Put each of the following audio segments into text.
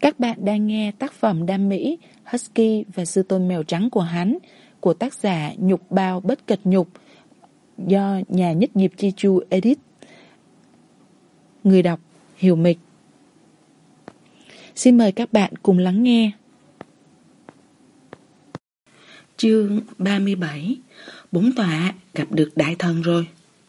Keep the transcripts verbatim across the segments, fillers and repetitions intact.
Các bạn đang nghe tác phẩm đam mỹ Husky và sư tôn mèo trắng của hắn của tác giả Nhục Bao Bất Kịch Nhục do nhà nhất nghiệp Chi Chu edit. Người đọc Hiểu Mịch. Xin mời các bạn cùng lắng nghe. Chương ba mươi bảy. Bổn tọa gặp được đại thần rồi.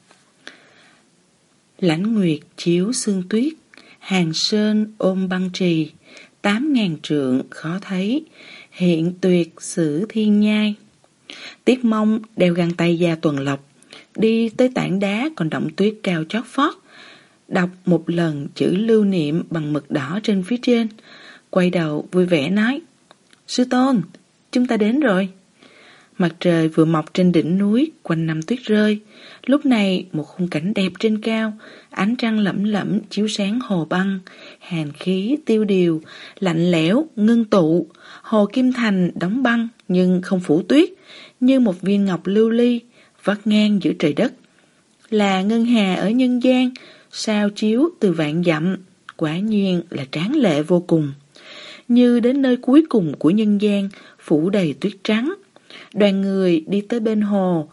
Lãnh nguyệt chiếu sương tuyết, hàng sơn ôm băng trì, tám ngàn trượng khó thấy, hiện tuyệt sử thiên nhai. Tiết Mông đeo găng tay da tuần lộc, đi tới tảng đá còn đọng tuyết cao chót vót, đọc một lần chữ lưu niệm bằng mực đỏ trên phía trên, quay đầu vui vẻ nói: Sư tôn, chúng ta đến rồi. Mặt trời vừa mọc trên đỉnh núi, quanh năm tuyết rơi. Lúc này một khung cảnh đẹp trên cao, ánh trăng lẫm lẫm chiếu sáng hồ băng, hàn khí tiêu điều, lạnh lẽo ngưng tụ. Hồ Kim Thành đóng băng nhưng không phủ tuyết, như một viên ngọc lưu ly vắt ngang giữa trời đất. Là ngân hà ở nhân gian, sao chiếu từ vạn dặm, quả nhiên là tráng lệ vô cùng. Như đến nơi cuối cùng của nhân gian, phủ đầy tuyết trắng. Đoàn người đi tới bên hồ.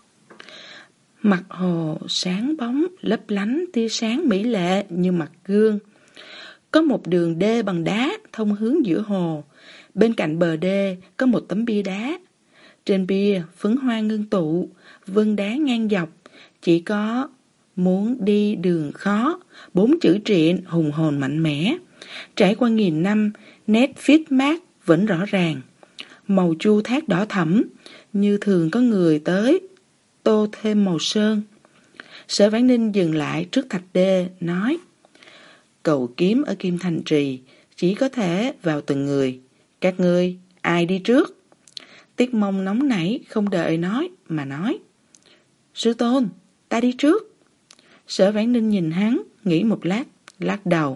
Mặt hồ sáng bóng lấp lánh tia sáng mỹ lệ như mặt gương. Có một đường đê bằng đá thông hướng giữa hồ. Bên cạnh bờ đê có một tấm bia đá. Trên bia phấn hoa ngưng tụ, vân đá ngang dọc. Chỉ có muốn đi đường khó, bốn chữ triện hùng hồn mạnh mẽ. Trải qua nghìn năm, nét viết mát vẫn rõ ràng. Màu chu thác đỏ thẫm, như thường có người tới tô thêm màu sơn. Sở Vãn Ninh dừng lại trước thạch đê, nói: Cầu kiếm ở Kim Thành Trì chỉ có thể vào từng người. Các ngươi ai đi trước? Tiết Mông nóng nảy không đợi nói mà nói: Sư tôn, ta đi trước. Sở Vãn Ninh nhìn hắn, nghĩ một lát, lắc đầu: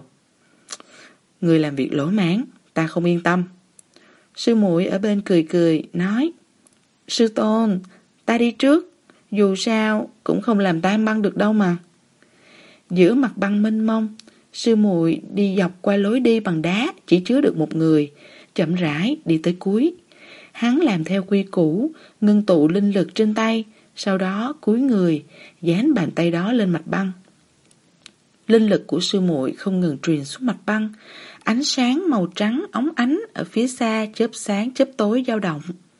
Người làm việc lỗ mãn, ta không yên tâm. Sư muội ở bên cười cười nói: Sư tôn, ta đi trước, dù sao cũng không làm tan băng được đâu mà. Giữa mặt băng mênh mông, sư muội đi dọc qua lối đi bằng đá chỉ chứa được một người, chậm rãi đi tới cuối. Hắn làm theo quy củ, ngưng tụ linh lực trên tay, sau đó cúi người, dán bàn tay đó lên mặt băng. Linh lực của sư muội không ngừng truyền xuống mặt băng, ánh sáng màu trắng óng ánh ở phía xa chớp sáng chớp tối dao động.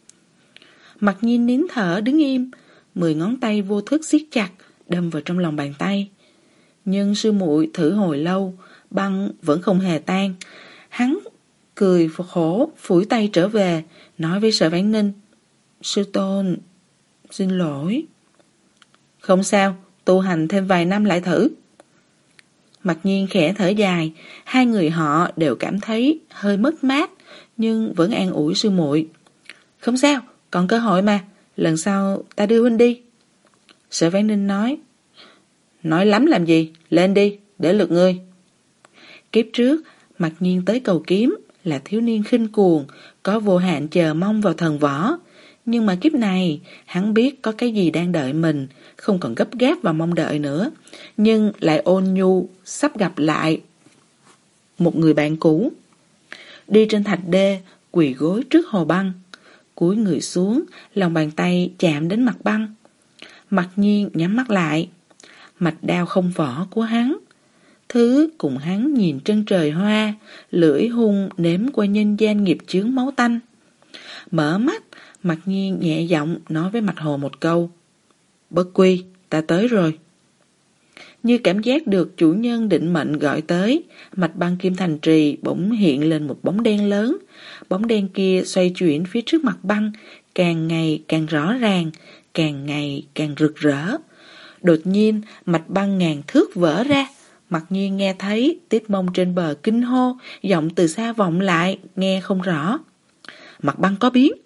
Mặc Nhiên nín thở đứng im, mười ngón tay vô thức siết chặt, đâm vào trong lòng bàn tay. Nhưng sư muội thử hồi lâu, băng vẫn không hề tan. Hắn cười khổ, phủi tay trở về, nói với Sở Vãn Ninh: Sư tôn, xin lỗi. Không sao, tu hành thêm vài năm lại thử. Mặc Nhiên khẽ thở dài, hai người họ đều cảm thấy hơi mất mát, nhưng vẫn an ủi sư muội: Không sao, còn cơ hội mà, lần sau ta đưa huynh đi. Sở Vãn Ninh nói: Nói lắm làm gì, lên đi, để lượt ngươi. Kiếp trước, Mặc Nhiên tới cầu kiếm là thiếu niên khinh cuồng, có vô hạn chờ mong vào thần võ. Nhưng mà kiếp này, hắn biết có cái gì đang đợi mình, không còn gấp gáp và mong đợi nữa, nhưng lại ôn nhu sắp gặp lại một người bạn cũ. Đi trên thạch đê, quỳ gối trước hồ băng, cúi người xuống, lòng bàn tay chạm đến mặt băng. Mặc Nhiên nhắm mắt lại. Mạch đao không vỏ của hắn, thứ cùng hắn nhìn chân trời hoa, lưỡi hung nếm qua nhân gian nghiệp chướng máu tanh. Mở mắt, Mặc Nhiên nhẹ giọng nói với mặt hồ một câu: Bất quy, ta tới rồi. Như cảm giác được chủ nhân định mệnh gọi tới, mạch băng Kim Thành Trì bỗng hiện lên một bóng đen lớn. Bóng đen kia xoay chuyển phía trước mặt băng, càng ngày càng rõ ràng, càng ngày càng rực rỡ. Đột nhiên, mạch băng ngàn thước vỡ ra. Mặc Nhiên nghe thấy Tiết Mông trên bờ kinh hô, giọng từ xa vọng lại, nghe không rõ. Mặt băng có biến.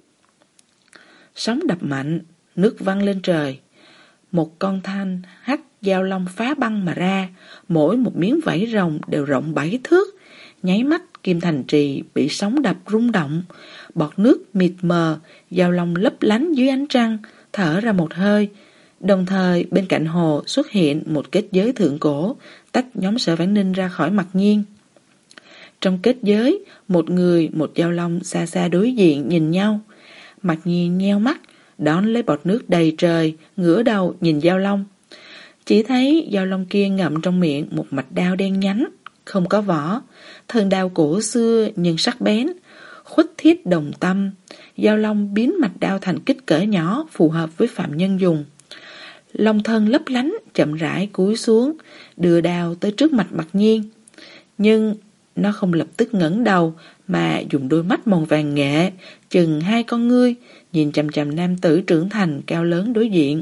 Sóng đập mạnh, nước văng lên trời. Một con thanh hắc giao long phá băng mà ra, mỗi một miếng vảy rồng đều rộng bảy thước. Nháy mắt, Kim Thành Trì bị sóng đập rung động, bọt nước mịt mờ, giao long lấp lánh dưới ánh trăng, thở ra một hơi. Đồng thời bên cạnh hồ xuất hiện một kết giới thượng cổ, tách nhóm Sở Vãn Ninh ra khỏi Mặc Nhiên. Trong kết giới, một người, một dao long xa xa đối diện nhìn nhau. Mặc Nhiên nheo mắt, đón lấy bọt nước đầy trời, ngửa đầu nhìn dao long. Chỉ thấy dao long kia ngậm trong miệng một mạch đao đen nhánh, không có vỏ, thân đao cổ xưa nhưng sắc bén, khuất thiết đồng tâm. Dao long biến mạch đao thành kích cỡ nhỏ phù hợp với phạm nhân dùng. Long thân lấp lánh, chậm rãi cúi xuống, đưa đao tới trước mặt Mặc Nhiên. Nhưng nó không lập tức ngẩng đầu, mà dùng đôi mắt màu vàng nghệ, chừng hai con ngươi, nhìn chằm chằm nam tử trưởng thành cao lớn đối diện.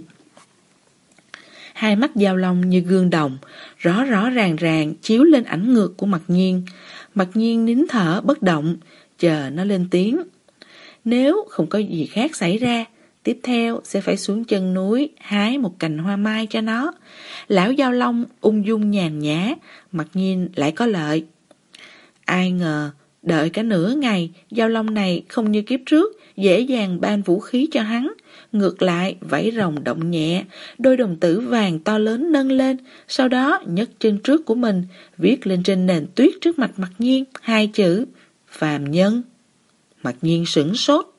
Hai mắt dao long như gương đồng, rõ rõ ràng ràng chiếu lên ảnh ngược của Mặc Nhiên. Mặc Nhiên nín thở bất động, chờ nó lên tiếng. Nếu không có gì khác xảy ra, tiếp theo sẽ phải xuống chân núi hái một cành hoa mai cho nó. Lão dao long ung dung nhàn nhã, Mặc Nhiên lại có lợi. Ai ngờ, đợi cả nửa ngày, dao long này không như kiếp trước, dễ dàng ban vũ khí cho hắn. Ngược lại, vẫy rồng động nhẹ, đôi đồng tử vàng to lớn nâng lên, sau đó nhấc chân trước của mình, viết lên trên nền tuyết trước mặt Mặc Nhiên hai chữ phàm nhân. Mặc Nhiên sửng sốt.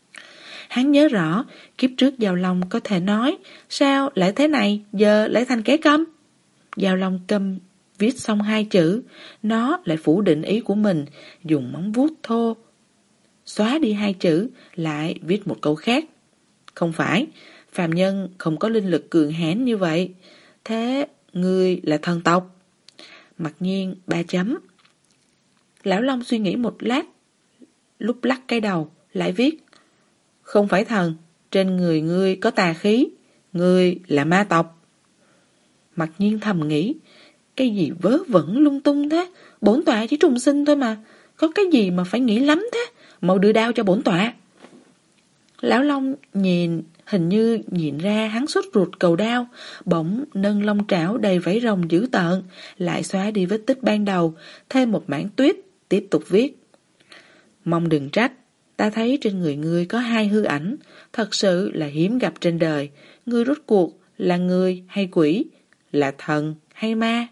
Hắn nhớ rõ, kiếp trước dao long có thể nói, sao lại thế này, giờ lại thành kẻ câm. Dao long câm viết xong hai chữ, nó lại phủ định ý của mình, dùng móng vuốt thô xóa đi hai chữ, lại viết một câu khác. Không phải, phàm nhân không có linh lực cường hãn như vậy. Thế ngươi là thần tộc? Mặc Nhiên ba chấm. Lão long suy nghĩ một lát, lúc lắc cái đầu, lại viết: không phải thần, trên người ngươi có tà khí, ngươi là ma tộc. Mặc Nhiên thầm nghĩ, cái gì vớ vẩn lung tung thế, bổn tọa chỉ trùng sinh thôi mà, có cái gì mà phải nghĩ lắm thế, mau đưa đao cho bổn tọa. Lão long nhìn, hình như nhìn ra hắn sốt ruột cầu đao, bỗng nâng long trảo đầy vảy rồng dữ tợn, lại xóa đi vết tích ban đầu, thêm một mảng tuyết, tiếp tục viết: mong đừng trách, ta thấy trên người ngươi có hai hư ảnh, thật sự là hiếm gặp trên đời. Ngươi rốt cuộc là người hay quỷ, là thần hay ma?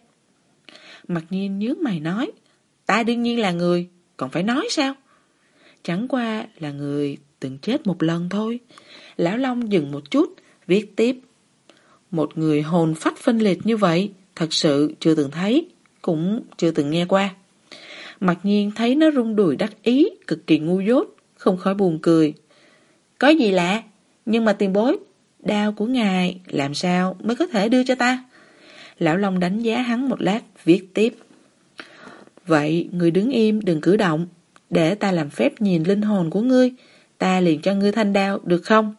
Mặc Nhiên nhướng mày nói: ta đương nhiên là người, còn phải nói sao? Chẳng qua là người từng chết một lần thôi. Lão long dừng một chút, viết tiếp: một người hồn phách phân liệt như vậy, thật sự chưa từng thấy, cũng chưa từng nghe qua. Mặc Nhiên thấy nó rung đùi đắc ý, cực kỳ ngu dốt, không khỏi buồn cười. Có gì lạ, nhưng mà tiền bối, đao của ngài làm sao mới có thể đưa cho ta? Lão long đánh giá hắn một lát, viết tiếp: vậy ngươi đứng im đừng cử động, để ta làm phép nhìn linh hồn của ngươi, ta liền cho ngươi thanh đao được không?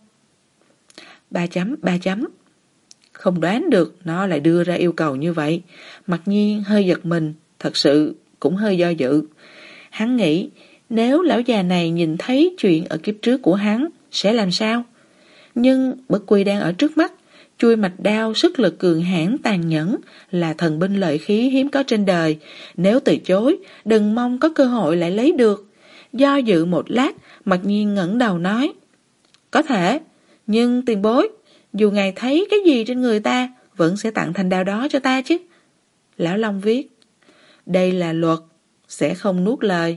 Ba chấm ba chấm. Không đoán được nó lại đưa ra yêu cầu như vậy. Mặc Nhiên hơi giật mình, thật sự cũng hơi do dự. Hắn nghĩ, nếu lão già này nhìn thấy chuyện ở kiếp trước của hắn, sẽ làm sao? Nhưng bất quy đang ở trước mắt, chui mạch đao sức lực cường hãn tàn nhẫn, là thần binh lợi khí hiếm có trên đời. Nếu từ chối, đừng mong có cơ hội lại lấy được. Do dự một lát, Mặc Nhiên ngẩng đầu nói: có thể, nhưng tiền bối, dù ngài thấy cái gì trên người ta, vẫn sẽ tặng thanh đao đó cho ta chứ. Lão long viết: đây là luật, sẽ không nuốt lời.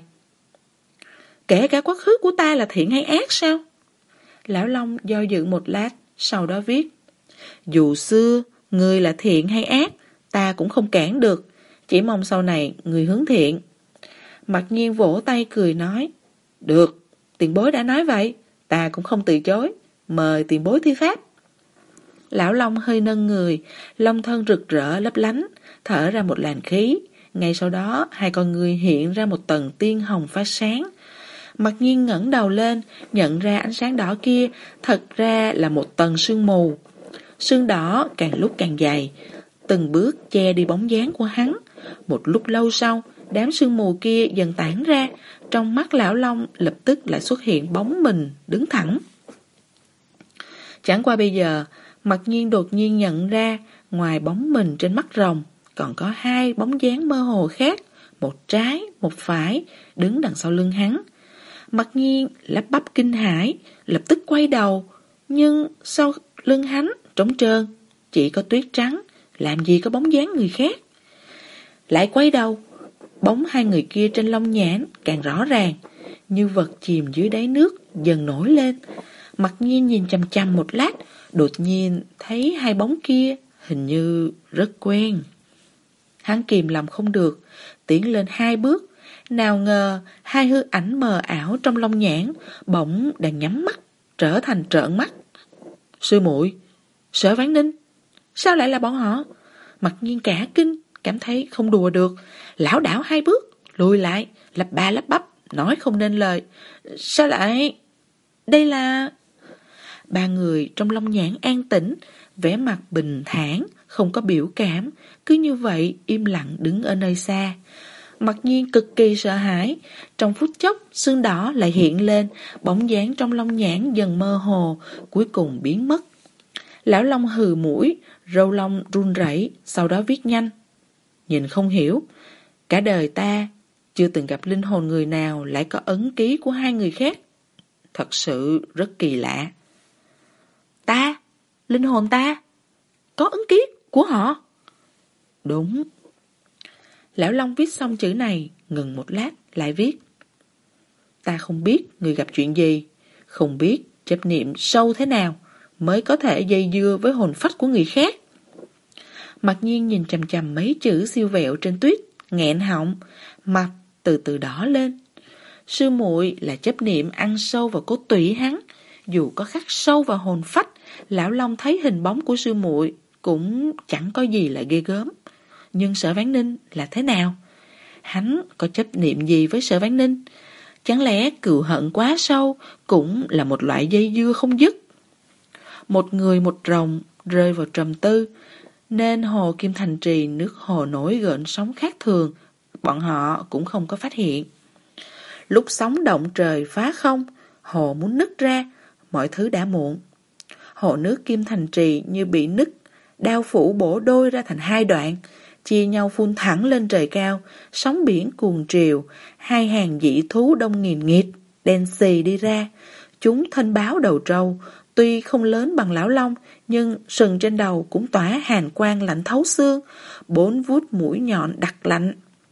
Kể cả quá khứ của ta là thiện hay ác sao? Lão long do dự một lát, sau đó viết: dù xưa ngươi là thiện hay ác, ta cũng không cản được, chỉ mong sau này ngươi hướng thiện. Mặc Nhiên vỗ tay cười nói: được, tiền bối đã nói vậy, ta cũng không từ chối, mời tiền bối thi pháp. Lão long hơi nâng người, long thân rực rỡ lấp lánh, thở ra một làn khí. Ngay sau đó, hai con người hiện ra một tầng tiên hồng phát sáng. Mặc Nhiên ngẩng đầu lên, nhận ra ánh sáng đỏ kia thật ra là một tầng sương mù. Sương đỏ càng lúc càng dày, từng bước che đi bóng dáng của hắn. Một lúc lâu sau, đám sương mù kia dần tản ra, trong mắt lão long lập tức lại xuất hiện bóng mình đứng thẳng. Chẳng qua bây giờ, Mặc Nhiên đột nhiên nhận ra, ngoài bóng mình trên mắt rồng, còn có hai bóng dáng mơ hồ khác, một trái, một phải, đứng đằng sau lưng hắn. Mặc Nhiên lắp bắp kinh hãi, lập tức quay đầu, nhưng sau lưng hắn trống trơn, chỉ có tuyết trắng, làm gì có bóng dáng người khác. Lại quay đầu, Bóng hai người kia trên long nhãn càng rõ ràng, như vật chìm dưới đáy nước dần nổi lên. Mặc Nhiên nhìn chằm chằm một lát, đột nhiên thấy hai bóng kia hình như rất quen. Hắn kìm lòng không được, tiến lên hai bước. Nào ngờ hai hư ảnh mờ ảo trong long nhãn bỗng đang nhắm mắt trở thành trợn mắt. Sư muội, Sở Vãn Ninh, sao lại là bọn họ? Mặc Nhiên cả kinh, cảm thấy không đùa được, lảo đảo hai bước lùi lại, lắp ba lắp bắp nói không nên lời. Sao lại... Đây là... Ba người trong long nhãn an tĩnh, vẻ mặt bình thản, không có biểu cảm, cứ như vậy im lặng đứng ở nơi xa. Mặc Nhiên cực kỳ sợ hãi, trong phút chốc xương đỏ lại hiện lên, bóng dáng trong long nhãn dần mơ hồ, cuối cùng biến mất. Lão Long hừ mũi, râu lông run rẩy, sau đó viết nhanh. Nhìn không hiểu, cả đời ta chưa từng gặp linh hồn người nào lại có ấn ký của hai người khác. Thật sự rất kỳ lạ. Ta, linh hồn ta, có ấn ký của họ. Đúng. Lão Long viết xong chữ này, ngừng một lát, lại viết. Ta không biết người gặp chuyện gì, không biết chấp niệm sâu thế nào mới có thể dây dưa với hồn phách của người khác. Mặc Nhiên nhìn chằm chằm mấy chữ siêu vẹo trên tuyết, nghẹn họng, mặt từ từ đỏ lên. Sư muội là chấp niệm ăn sâu vào cốt tủy hắn, dù có khắc sâu vào hồn phách, Lão Long thấy hình bóng của sư muội cũng chẳng có gì là ghê gớm. Nhưng Sở Vãn Ninh là thế nào? Hắn có chấp niệm gì với Sở Vãn Ninh? Chẳng lẽ cừu hận quá sâu cũng là một loại dây dưa không dứt? Một người một rồng rơi vào trầm tư, nên hồ Kim Thành Trì nước hồ nổi gợn sóng khác thường, bọn họ cũng không có phát hiện. Lúc sóng động trời phá không, hồ muốn nứt ra, mọi thứ đã muộn. Hồ nước Kim Thành Trì như bị nứt, đao phủ bổ đôi ra thành hai đoạn, chia nhau phun thẳng lên trời cao, sóng biển cuồng triều, hai hàng dị thú đông nghìn nghịt, đen xì đi ra. Chúng thanh báo đầu trâu, tuy không lớn bằng lão long, nhưng sừng trên đầu cũng tỏa hàn quang lạnh thấu xương, bốn vuốt mũi nhọn đặc lạnh.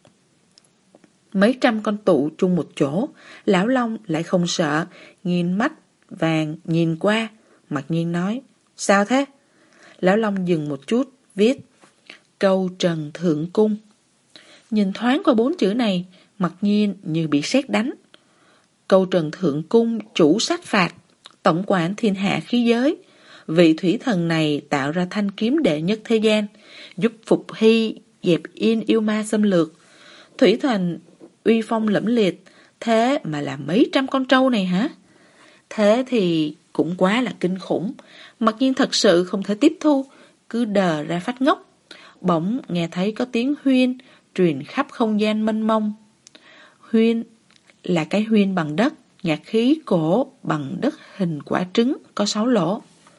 Mấy trăm con tụ chung một chỗ, lão long lại không sợ, nhìn mắt vàng nhìn qua. Mặc Nhiên nói, sao thế? Lão long dừng một chút, viết Câu Trần Thượng Cung. Nhìn thoáng qua bốn chữ này, Mặc Nhiên như bị sét đánh. Câu Trần Thượng Cung chủ sát phạt, tổng quản thiên hạ khí giới. Vị thủy thần này tạo ra thanh kiếm đệ nhất thế gian, giúp Phục Hy dẹp yên yêu ma xâm lược. Thủy thần uy phong lẫm liệt, thế mà là mấy trăm con trâu này hả? Thế thì cũng quá là kinh khủng. Mặc Nhiên thật sự không thể tiếp thu, cứ đờ ra phát ngốc. Bỗng nghe thấy có tiếng huyên truyền khắp không gian mênh mông. Huyên là cái huyên bằng đất, nhạc khí cổ bằng đất hình quả trứng có sáu lỗ.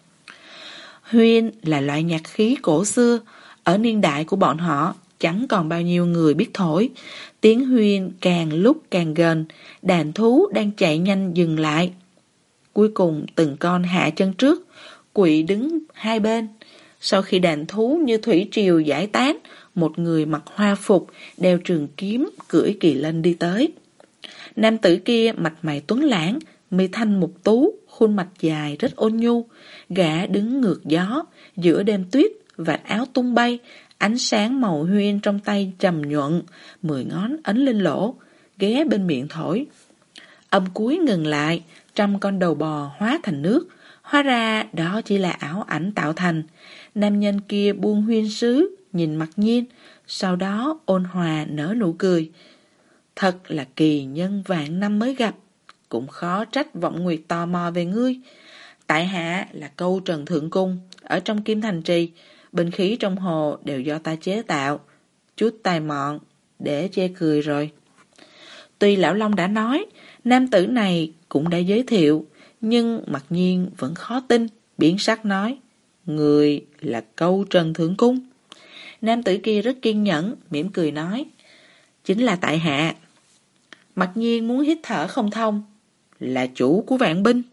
Huyên là loại nhạc khí cổ xưa, ở niên đại của bọn họ chẳng còn bao nhiêu người biết thổi. Tiếng huyên càng lúc càng gần, đàn thú đang chạy nhanh dừng lại. Cuối cùng từng con hạ chân trước, quỵ đứng hai bên. Sau khi đàn thú như thủy triều giải tán, một người mặc hoa phục, đeo trường kiếm, cưỡi kỳ lân đi tới. Nam tử kia mặt mày tuấn lãng, mi thanh mục tú, khuôn mặt dài rất ôn nhu. Gã đứng ngược gió, giữa đêm tuyết, vạt áo tung bay, ánh sáng màu huyên trong tay trầm nhuận, mười ngón ấn lên lỗ, ghé bên miệng thổi. Âm cuối ngừng lại, trăm con đầu bò hóa thành nước. Hóa ra đó chỉ là ảo ảnh tạo thành. Nam nhân kia buông huyên sứ, nhìn Mặc Nhiên, sau đó ôn hòa nở nụ cười. Thật là kỳ nhân vạn năm mới gặp, cũng khó trách vọng nguyệt tò mò về ngươi. Tại hạ là Câu Trần Thượng Cung, ở trong Kim Thành Trì, binh khí trong hồ đều do ta chế tạo. Chút tài mọn, để chê cười rồi. Tuy Lão Long đã nói, nam tử này cũng đã giới thiệu, nhưng Mặc Nhiên vẫn khó tin, biến sắc nói, người là Câu Trần Thượng Cung. Nam tử kia rất kiên nhẫn, mỉm cười nói, chính là tại hạ. Mặc Nhiên muốn hít thở không thông, là chủ của vạn binh.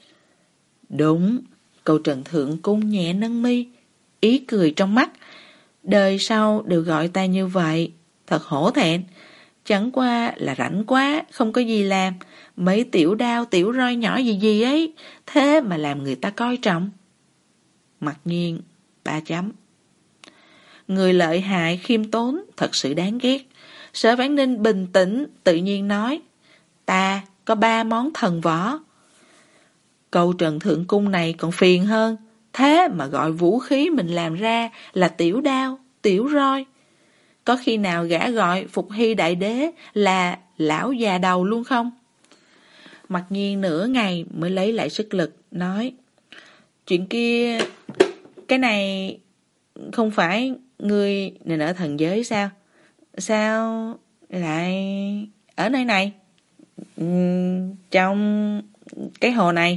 Đúng, Câu Trần Thượng Cung nhẹ nâng mi, ý cười trong mắt. Đời sau đều gọi ta như vậy, thật hổ thẹn. Chẳng qua là rảnh quá, không có gì làm. Mấy tiểu đao, tiểu roi nhỏ gì gì ấy, thế mà làm người ta coi trọng. Mặc nhiên, ba chấm. Người lợi hại, khiêm tốn, thật sự đáng ghét. Sở Vãn Ninh bình tĩnh, tự nhiên nói, ta có ba món thần võ. Câu Trần Thượng Cung này còn phiền hơn, thế mà gọi vũ khí mình làm ra là tiểu đao, tiểu roi. Có khi nào gã gọi Phục Hy Đại Đế là lão già đầu luôn không? Mặc nhiên nửa ngày mới lấy lại sức lực, nói, chuyện kia, cái này không phải ngươi nên ở thần giới sao? Sao lại ở nơi này? Uhm, trong cái hồ này.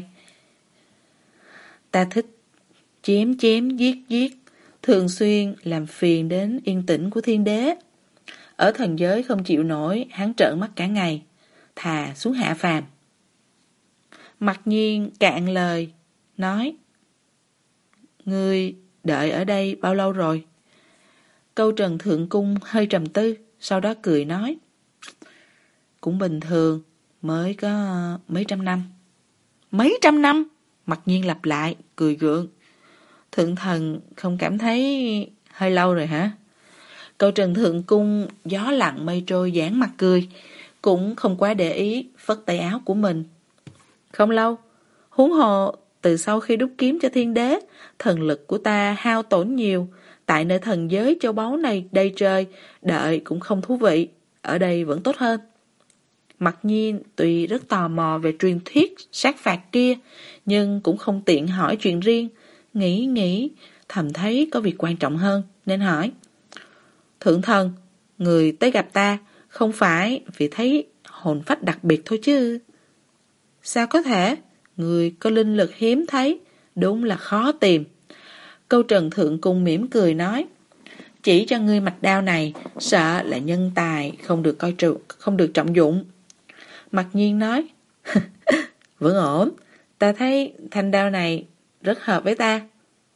Ta thích chém chém giết giết, thường xuyên làm phiền đến yên tĩnh của thiên đế. Ở thần giới không chịu nổi, hắn trợn mắt cả ngày, thà xuống hạ phàm. Mặc nhiên cạn lời, nói, ngươi đợi ở đây bao lâu rồi? Câu Trần Thượng Cung hơi trầm tư, sau đó cười nói, cũng bình thường, mới có mấy trăm năm. Mấy trăm năm? Mặc nhiên lặp lại, cười gượng. Thượng thần không cảm thấy hơi lâu rồi hả? Câu Trần Thượng Cung gió lặng mây trôi giãn mặt cười, cũng không quá để ý, phất tay áo của mình. Không lâu, huống hồ từ sau khi đúc kiếm cho thiên đế, thần lực của ta hao tổn nhiều, tại nơi thần giới châu báu này đầy trời, đợi cũng không thú vị, ở đây vẫn tốt hơn. Mặc nhiên tuy rất tò mò về truyền thuyết sát phạt kia, nhưng cũng không tiện hỏi chuyện riêng, nghĩ nghĩ, thầm thấy có việc quan trọng hơn, nên hỏi. Thượng thần, người tới gặp ta, không phải vì thấy hồn phách đặc biệt thôi chứ? Sao có thể? Người có linh lực hiếm thấy, đúng là khó tìm. Câu Trần Thượng Cung mỉm cười nói, chỉ cho ngươi mạch đao này, sợ là nhân tài không được coi trọng, không được trọng dụng. Mặc nhiên nói, vẫn ổn, ta thấy thanh đao này rất hợp với ta.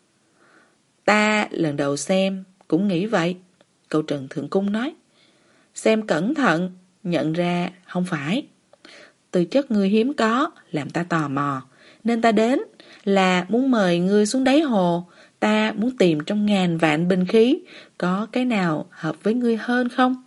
Ta lần đầu xem, cũng nghĩ vậy. Câu Trần Thượng Cung nói, xem cẩn thận, nhận ra không phải. Từ chất ngươi hiếm có, làm ta tò mò, nên ta đến là muốn mời ngươi xuống đáy hồ. Ta muốn tìm trong ngàn vạn binh khí, có cái nào hợp với ngươi hơn không?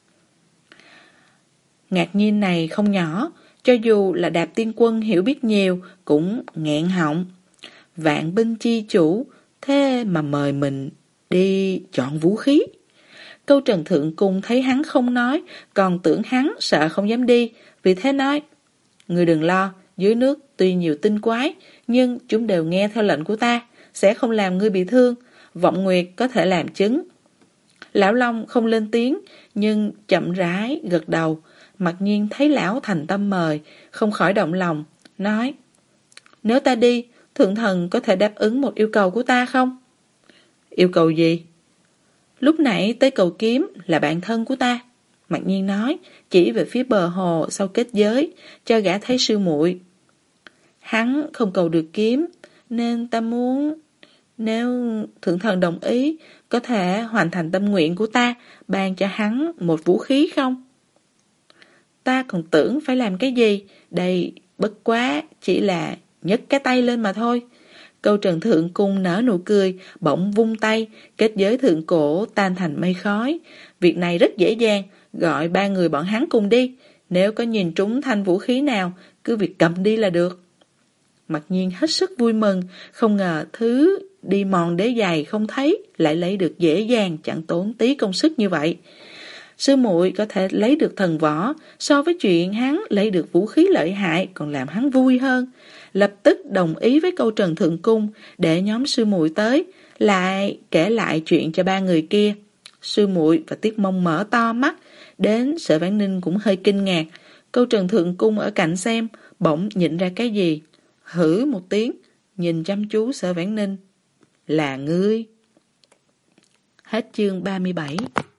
Ngạc nhiên này không nhỏ, cho dù là Đạp Tiên Quân hiểu biết nhiều, cũng nghẹn họng. Vạn binh chi chủ, thế mà mời mình đi chọn vũ khí. Câu Trần Thượng Cung thấy hắn không nói, còn tưởng hắn sợ không dám đi, vì thế nói, ngươi đừng lo, dưới nước tuy nhiều tinh quái, nhưng chúng đều nghe theo lệnh của ta, sẽ không làm ngươi bị thương, Vọng Nguyệt có thể làm chứng. Lão Long không lên tiếng, nhưng chậm rãi gật đầu. Mặc nhiên thấy lão thành tâm mời, không khỏi động lòng, nói, nếu ta đi, thượng thần có thể đáp ứng một yêu cầu của ta không? Yêu cầu gì? Lúc nãy tới cầu kiếm là bạn thân của ta. Mặc nhiên nói, chỉ về phía bờ hồ sau kết giới, cho gã thấy sư muội. Hắn không cầu được kiếm, nên ta muốn, nếu thượng thần đồng ý, có thể hoàn thành tâm nguyện của ta, ban cho hắn một vũ khí không? Ta còn tưởng phải làm cái gì, đây bất quá chỉ là nhấc cái tay lên mà thôi. Câu Trần Thượng Cung nở nụ cười, bỗng vung tay, kết giới thượng cổ tan thành mây khói. Việc này rất dễ dàng, gọi ba người bọn hắn cùng đi. Nếu có nhìn trúng thanh vũ khí nào, cứ việc cầm đi là được. Mặc nhiên hết sức vui mừng, không ngờ thứ đi mòn đế giày không thấy, lại lấy được dễ dàng, chẳng tốn tí công sức như vậy. Sư muội có thể lấy được thần võ, so với chuyện hắn lấy được vũ khí lợi hại còn làm hắn vui hơn. Lập tức đồng ý với câu Trần Thượng Cung, để nhóm sư muội tới, lại kể lại chuyện cho ba người kia. Sư muội và Tiết Mông mở to mắt, đến Sở Vãn Ninh cũng hơi kinh ngạc. Câu Trần Thượng Cung ở cạnh xem, bỗng nhịn ra cái gì, hử một tiếng, nhìn chăm chú Sở Vãn Ninh. Là ngươi. Hết chương ba mươi bảy.